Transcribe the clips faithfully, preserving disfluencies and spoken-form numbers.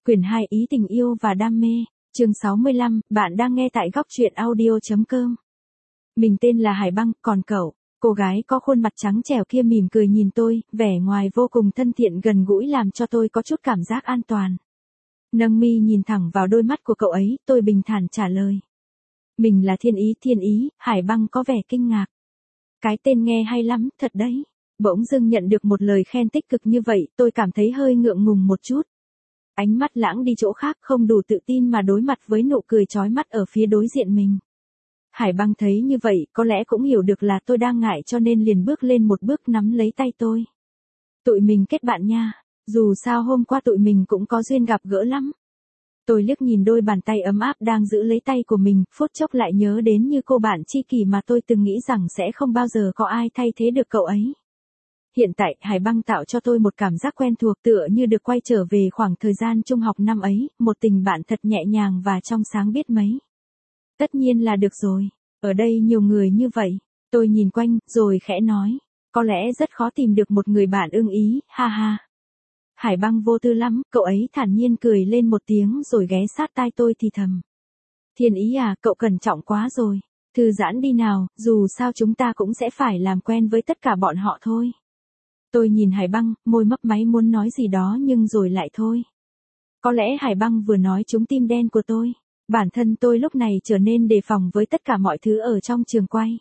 Quyển hai Ý tình yêu và đam mê, chương sáu mươi lăm, bạn đang nghe tại góc truyện audio.com. Mình tên là Hải Băng, còn cậu? Cô gái có khuôn mặt trắng trẻo kia mỉm cười nhìn tôi, vẻ ngoài vô cùng thân thiện gần gũi làm cho tôi có chút cảm giác an toàn. Nâng mi nhìn thẳng vào đôi mắt của cậu ấy, tôi bình thản trả lời. Mình là Thiên Ý, Thiên Ý. Hải Băng có vẻ kinh ngạc. Cái tên nghe hay lắm, thật đấy. Bỗng dưng nhận được một lời khen tích cực như vậy, tôi cảm thấy hơi ngượng ngùng một chút. Ánh mắt lãng đi chỗ khác, không đủ tự tin mà đối mặt với nụ cười chói mắt ở phía đối diện mình. Hải Băng thấy như vậy, có lẽ cũng hiểu được là tôi đang ngại cho nên liền bước lên một bước nắm lấy tay tôi. Tụi mình kết bạn nha, dù sao hôm qua tụi mình cũng có duyên gặp gỡ lắm. Tôi liếc nhìn đôi bàn tay ấm áp đang giữ lấy tay của mình, phút chốc lại nhớ đến như cô bạn tri kỷ mà tôi từng nghĩ rằng sẽ không bao giờ có ai thay thế được cậu ấy. Hiện tại, Hải Băng tạo cho tôi một cảm giác quen thuộc tựa như được quay trở về khoảng thời gian trung học năm ấy, một tình bạn thật nhẹ nhàng và trong sáng biết mấy. Tất nhiên là được rồi, ở đây nhiều người như vậy. Tôi nhìn quanh, rồi khẽ nói, có lẽ rất khó tìm được một người bạn ưng ý, ha ha. Hải Băng vô tư lắm, cậu ấy thản nhiên cười lên một tiếng rồi ghé sát tai tôi thì thầm. Thiên Ý à, cậu cẩn trọng quá rồi, thư giãn đi nào, dù sao chúng ta cũng sẽ phải làm quen với tất cả bọn họ thôi. Tôi nhìn Hải Băng, môi mấp máy muốn nói gì đó nhưng rồi lại thôi. Có lẽ Hải Băng vừa nói trúng tim đen của tôi. Bản thân tôi lúc này trở nên đề phòng với tất cả mọi thứ ở trong trường quay.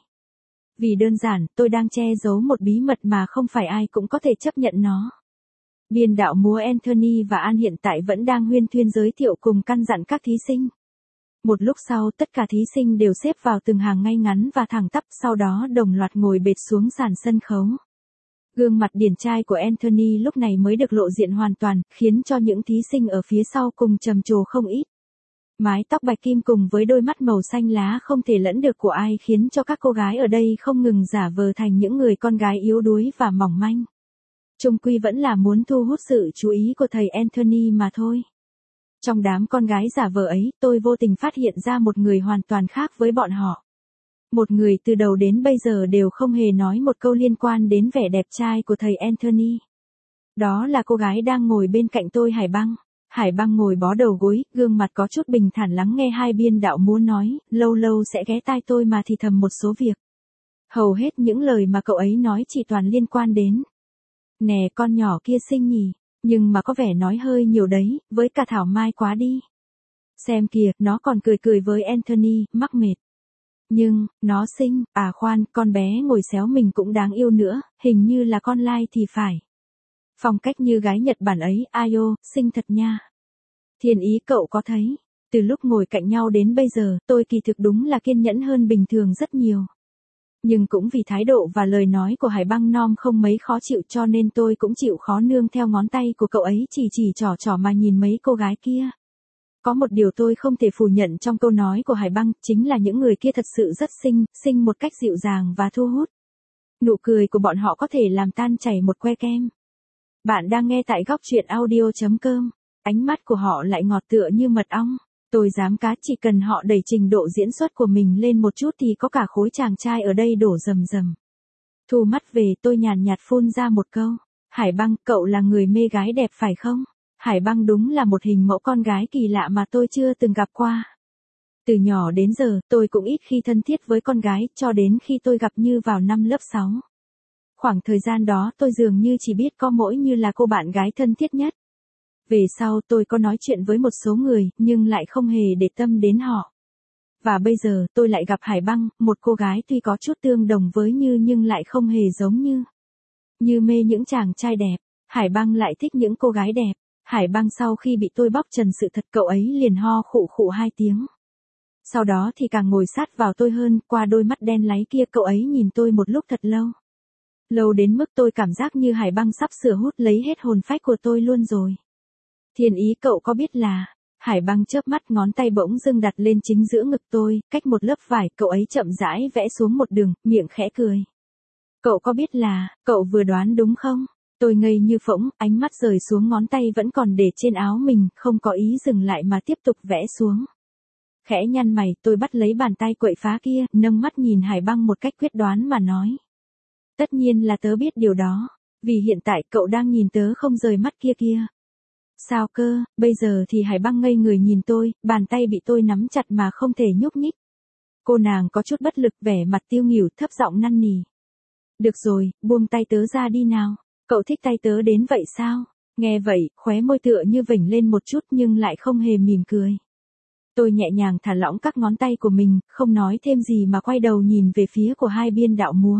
Vì đơn giản, tôi đang che giấu một bí mật mà không phải ai cũng có thể chấp nhận nó. Biên đạo múa Anthony và An hiện tại vẫn đang huyên thuyên giới thiệu cùng căn dặn các thí sinh. Một lúc sau tất cả thí sinh đều xếp vào từng hàng ngay ngắn và thẳng tắp, sau đó đồng loạt ngồi bệt xuống sàn sân khấu. Gương mặt điển trai của Anthony lúc này mới được lộ diện hoàn toàn, khiến cho những thí sinh ở phía sau cùng trầm trồ không ít. Mái tóc bạch kim cùng với đôi mắt màu xanh lá không thể lẫn được của ai khiến cho các cô gái ở đây không ngừng giả vờ thành những người con gái yếu đuối và mỏng manh. Chung quy vẫn là muốn thu hút sự chú ý của thầy Anthony mà thôi. Trong đám con gái giả vờ ấy, tôi vô tình phát hiện ra một người hoàn toàn khác với bọn họ. Một người từ đầu đến bây giờ đều không hề nói một câu liên quan đến vẻ đẹp trai của thầy Anthony. Đó là cô gái đang ngồi bên cạnh tôi, Hải Băng. Hải Băng ngồi bó đầu gối, gương mặt có chút bình thản lắng nghe hai biên đạo múa nói, lâu lâu sẽ ghé tai tôi mà thì thầm một số việc. Hầu hết những lời mà cậu ấy nói chỉ toàn liên quan đến. Nè con nhỏ kia xinh nhỉ, nhưng mà có vẻ nói hơi nhiều đấy, với cả thảo mai quá đi. Xem kìa, nó còn cười cười với Anthony, mắc mệt. Nhưng, nó xinh, à khoan, con bé ngồi xéo mình cũng đáng yêu nữa, hình như là con lai thì phải. Phong cách như gái Nhật Bản ấy, ai ô, xinh thật nha. Thiên Ý cậu có thấy, từ lúc ngồi cạnh nhau đến bây giờ, tôi kỳ thực đúng là kiên nhẫn hơn bình thường rất nhiều. Nhưng cũng vì thái độ và lời nói của Hải Băng nom không mấy khó chịu cho nên tôi cũng chịu khó nương theo ngón tay của cậu ấy chỉ chỉ trò trò mà nhìn mấy cô gái kia. Có một điều tôi không thể phủ nhận trong câu nói của Hải Băng, chính là những người kia thật sự rất xinh, xinh một cách dịu dàng và thu hút. Nụ cười của bọn họ có thể làm tan chảy một que kem. Bạn đang nghe tại góc truyện audio.com, ánh mắt của họ lại ngọt tựa như mật ong. Tôi dám cá chỉ cần họ đẩy trình độ diễn xuất của mình lên một chút thì có cả khối chàng trai ở đây đổ rầm rầm. Thu mắt về tôi nhàn nhạt phun ra một câu. Hải Băng, cậu là người mê gái đẹp phải không? Hải Băng đúng là một hình mẫu con gái kỳ lạ mà tôi chưa từng gặp qua. Từ nhỏ đến giờ, tôi cũng ít khi thân thiết với con gái, cho đến khi tôi gặp Như vào năm lớp sáu. Khoảng thời gian đó tôi dường như chỉ biết có mỗi Như là cô bạn gái thân thiết nhất. Về sau tôi có nói chuyện với một số người, nhưng lại không hề để tâm đến họ. Và bây giờ tôi lại gặp Hải Băng, một cô gái tuy có chút tương đồng với Như nhưng lại không hề giống Như. Như mê những chàng trai đẹp, Hải Băng lại thích những cô gái đẹp. Hải Băng sau khi bị tôi bóc trần sự thật cậu ấy liền ho khụ khụ hai tiếng. Sau đó thì càng ngồi sát vào tôi hơn, qua đôi mắt đen láy kia cậu ấy nhìn tôi một lúc thật lâu. Lâu đến mức tôi cảm giác như Hải Băng sắp sửa hút lấy hết hồn phách của tôi luôn rồi. Thiên Ý cậu có biết là, Hải Băng chớp mắt ngón tay bỗng dưng đặt lên chính giữa ngực tôi, cách một lớp vải, cậu ấy chậm rãi vẽ xuống một đường, miệng khẽ cười. Cậu có biết là, cậu vừa đoán đúng không? Tôi ngây như phỗng, ánh mắt rời xuống ngón tay vẫn còn để trên áo mình, không có ý dừng lại mà tiếp tục vẽ xuống. Khẽ nhăn mày, tôi bắt lấy bàn tay quậy phá kia, nâng mắt nhìn Hải Băng một cách quyết đoán mà nói. Tất nhiên là tớ biết điều đó, vì hiện tại cậu đang nhìn tớ không rời mắt kia kia. Sao cơ, bây giờ thì Hải Băng ngây người nhìn tôi, bàn tay bị tôi nắm chặt mà không thể nhúc nhích. Cô nàng có chút bất lực, vẻ mặt tiêu nghỉu, thấp giọng năn nỉ. Được rồi, buông tay tớ ra đi nào. Cậu thích tay tớ đến vậy sao? Nghe vậy, khóe môi tựa như vểnh lên một chút nhưng lại không hề mỉm cười. Tôi nhẹ nhàng thả lỏng các ngón tay của mình, không nói thêm gì mà quay đầu nhìn về phía của hai biên đạo múa.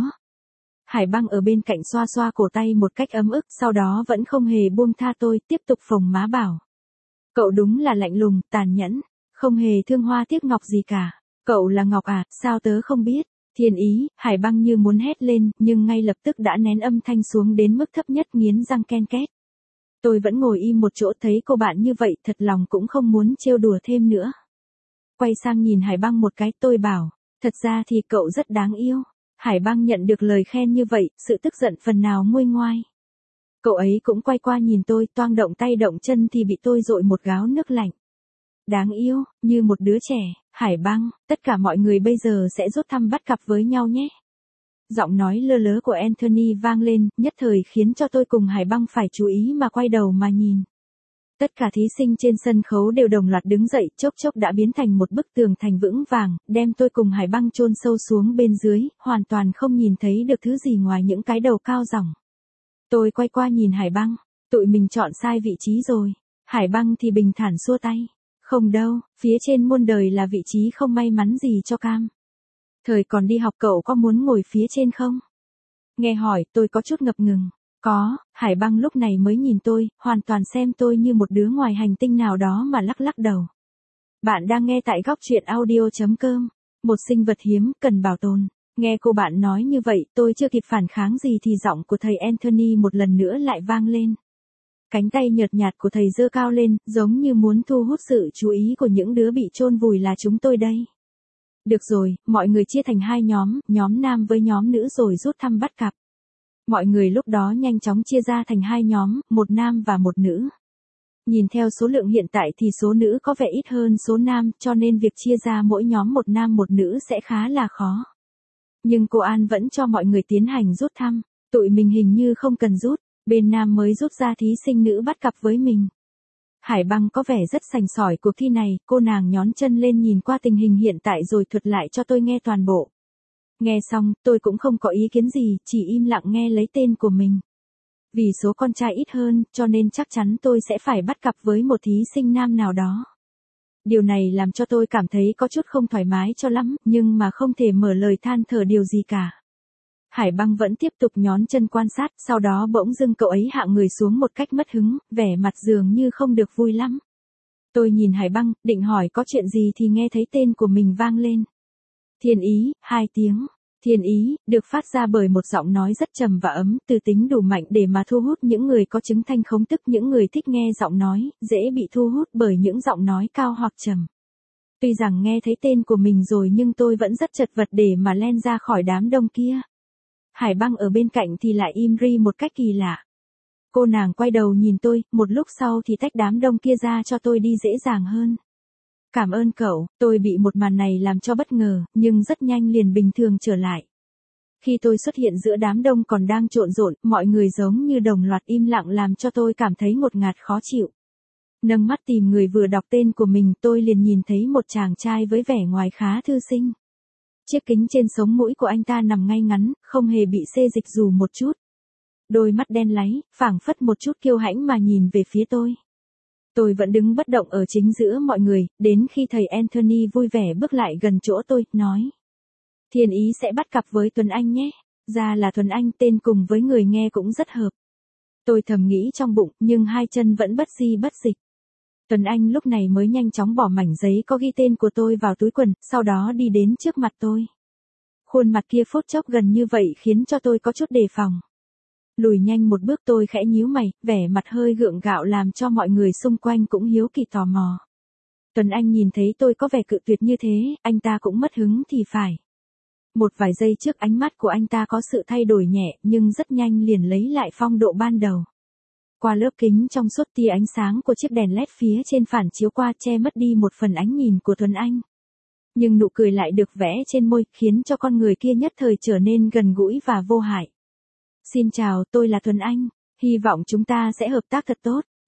Hải Băng ở bên cạnh xoa xoa cổ tay một cách ấm ức, sau đó vẫn không hề buông tha tôi, tiếp tục phồng má bảo. Cậu đúng là lạnh lùng, tàn nhẫn, không hề thương hoa tiếc ngọc gì cả. Cậu là Ngọc à, sao tớ không biết? Thiên ý, Hải Băng như muốn hét lên, nhưng ngay lập tức đã nén âm thanh xuống đến mức thấp nhất, nghiến răng ken két. Tôi vẫn ngồi im một chỗ, thấy cô bạn như vậy, thật lòng cũng không muốn trêu đùa thêm nữa. Quay sang nhìn Hải Băng một cái, tôi bảo, thật ra thì cậu rất đáng yêu. Hải Băng nhận được lời khen như vậy, sự tức giận phần nào nguôi ngoai. Cậu ấy cũng quay qua nhìn tôi, toang động tay động chân thì bị tôi dội một gáo nước lạnh. Đáng yêu, như một đứa trẻ. Hải Băng, tất cả mọi người bây giờ sẽ rút thăm bắt cặp với nhau nhé. Giọng nói lơ lớ của Anthony vang lên, nhất thời khiến cho tôi cùng Hải Băng phải chú ý mà quay đầu mà nhìn. Tất cả thí sinh trên sân khấu đều đồng loạt đứng dậy, chốc chốc đã biến thành một bức tường thành vững vàng, đem tôi cùng Hải Băng chôn sâu xuống bên dưới, hoàn toàn không nhìn thấy được thứ gì ngoài những cái đầu cao ròng. Tôi quay qua nhìn Hải Băng, tụi mình chọn sai vị trí rồi. Hải Băng thì bình thản xua tay. Không đâu, phía trên muôn đời là vị trí không may mắn gì cho cam. Thời còn đi học cậu có muốn ngồi phía trên không? Nghe hỏi, tôi có chút ngập ngừng. Có, Hải Băng lúc này mới nhìn tôi, hoàn toàn xem tôi như một đứa ngoài hành tinh nào đó mà lắc lắc đầu. Bạn đang nghe tại góc truyện audio chấm com. Một sinh vật hiếm, cần bảo tồn. Nghe cô bạn nói như vậy, tôi chưa kịp phản kháng gì thì giọng của thầy Anthony một lần nữa lại vang lên. Cánh tay nhợt nhạt của thầy giơ cao lên, giống như muốn thu hút sự chú ý của những đứa bị chôn vùi là chúng tôi đây. Được rồi, mọi người chia thành hai nhóm, nhóm nam với nhóm nữ rồi rút thăm bắt cặp. Mọi người lúc đó nhanh chóng chia ra thành hai nhóm, một nam và một nữ. Nhìn theo số lượng hiện tại thì số nữ có vẻ ít hơn số nam, cho nên việc chia ra mỗi nhóm một nam một nữ sẽ khá là khó. Nhưng cô An vẫn cho mọi người tiến hành rút thăm, tụi mình hình như không cần rút, bên nam mới rút ra thí sinh nữ bắt cặp với mình. Hải Băng có vẻ rất sành sỏi cuộc thi này, cô nàng nhón chân lên nhìn qua tình hình hiện tại rồi thuật lại cho tôi nghe toàn bộ. Nghe xong, tôi cũng không có ý kiến gì, chỉ im lặng nghe lấy tên của mình. Vì số con trai ít hơn, cho nên chắc chắn tôi sẽ phải bắt cặp với một thí sinh nam nào đó. Điều này làm cho tôi cảm thấy có chút không thoải mái cho lắm, nhưng mà không thể mở lời than thở điều gì cả. Hải Băng vẫn tiếp tục nhón chân quan sát, sau đó bỗng dưng cậu ấy hạ người xuống một cách mất hứng, vẻ mặt dường như không được vui lắm. Tôi nhìn Hải Băng, định hỏi có chuyện gì thì nghe thấy tên của mình vang lên. Thiên ý, hai tiếng. Thiên ý, được phát ra bởi một giọng nói rất trầm và ấm, từ tính đủ mạnh để mà thu hút những người có chứng thanh khống, tức những người thích nghe giọng nói, dễ bị thu hút bởi những giọng nói cao hoặc trầm. Tuy rằng nghe thấy tên của mình rồi nhưng tôi vẫn rất chật vật để mà len ra khỏi đám đông kia. Hải Băng ở bên cạnh thì lại im ri một cách kỳ lạ. Cô nàng quay đầu nhìn tôi, một lúc sau thì tách đám đông kia ra cho tôi đi dễ dàng hơn. Cảm ơn cậu, tôi bị một màn này làm cho bất ngờ, nhưng rất nhanh liền bình thường trở lại. Khi tôi xuất hiện giữa đám đông còn đang trộn rộn, mọi người giống như đồng loạt im lặng làm cho tôi cảm thấy ngột ngạt khó chịu. Nâng mắt tìm người vừa đọc tên của mình, tôi liền nhìn thấy một chàng trai với vẻ ngoài khá thư sinh. Chiếc kính trên sống mũi của anh ta nằm ngay ngắn, không hề bị xê dịch dù một chút. Đôi mắt đen láy, phảng phất một chút kiêu hãnh mà nhìn về phía tôi. Tôi vẫn đứng bất động ở chính giữa mọi người, đến khi thầy Anthony vui vẻ bước lại gần chỗ tôi, nói. Thiên ý sẽ bắt cặp với Tuấn Anh nhé. Ra là Tuấn Anh, tên cùng với người nghe cũng rất hợp. Tôi thầm nghĩ trong bụng, nhưng hai chân vẫn bất di bất dịch. Tuấn Anh lúc này mới nhanh chóng bỏ mảnh giấy có ghi tên của tôi vào túi quần, sau đó đi đến trước mặt tôi. Khuôn mặt kia phút chốc gần như vậy khiến cho tôi có chút đề phòng. Lùi nhanh một bước tôi khẽ nhíu mày, vẻ mặt hơi gượng gạo làm cho mọi người xung quanh cũng hiếu kỳ tò mò. Tuấn Anh nhìn thấy tôi có vẻ cự tuyệt như thế, anh ta cũng mất hứng thì phải. Một vài giây trước ánh mắt của anh ta có sự thay đổi nhẹ, nhưng rất nhanh liền lấy lại phong độ ban đầu. Qua lớp kính trong suốt tia ánh sáng của chiếc đèn led phía trên phản chiếu qua che mất đi một phần ánh nhìn của Tuấn Anh. Nhưng nụ cười lại được vẽ trên môi, khiến cho con người kia nhất thời trở nên gần gũi và vô hại. Xin chào, tôi là Tuấn Anh. Hy vọng chúng ta sẽ hợp tác thật tốt.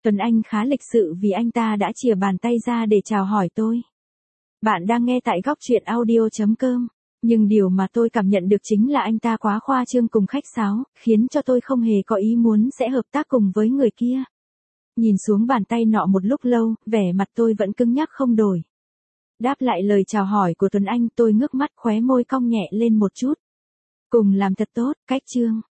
Tuấn Anh khá lịch sự vì anh ta đã chìa bàn tay ra để chào hỏi tôi. Bạn đang nghe tại góc truyện audio.com. Nhưng điều mà tôi cảm nhận được chính là anh ta quá khoa trương cùng khách sáo, khiến cho tôi không hề có ý muốn sẽ hợp tác cùng với người kia. Nhìn xuống bàn tay nọ một lúc lâu, vẻ mặt tôi vẫn cứng nhắc không đổi. Đáp lại lời chào hỏi của Tuấn Anh, tôi ngước mắt khóe môi cong nhẹ lên một chút. Cùng làm thật tốt, cách Trương.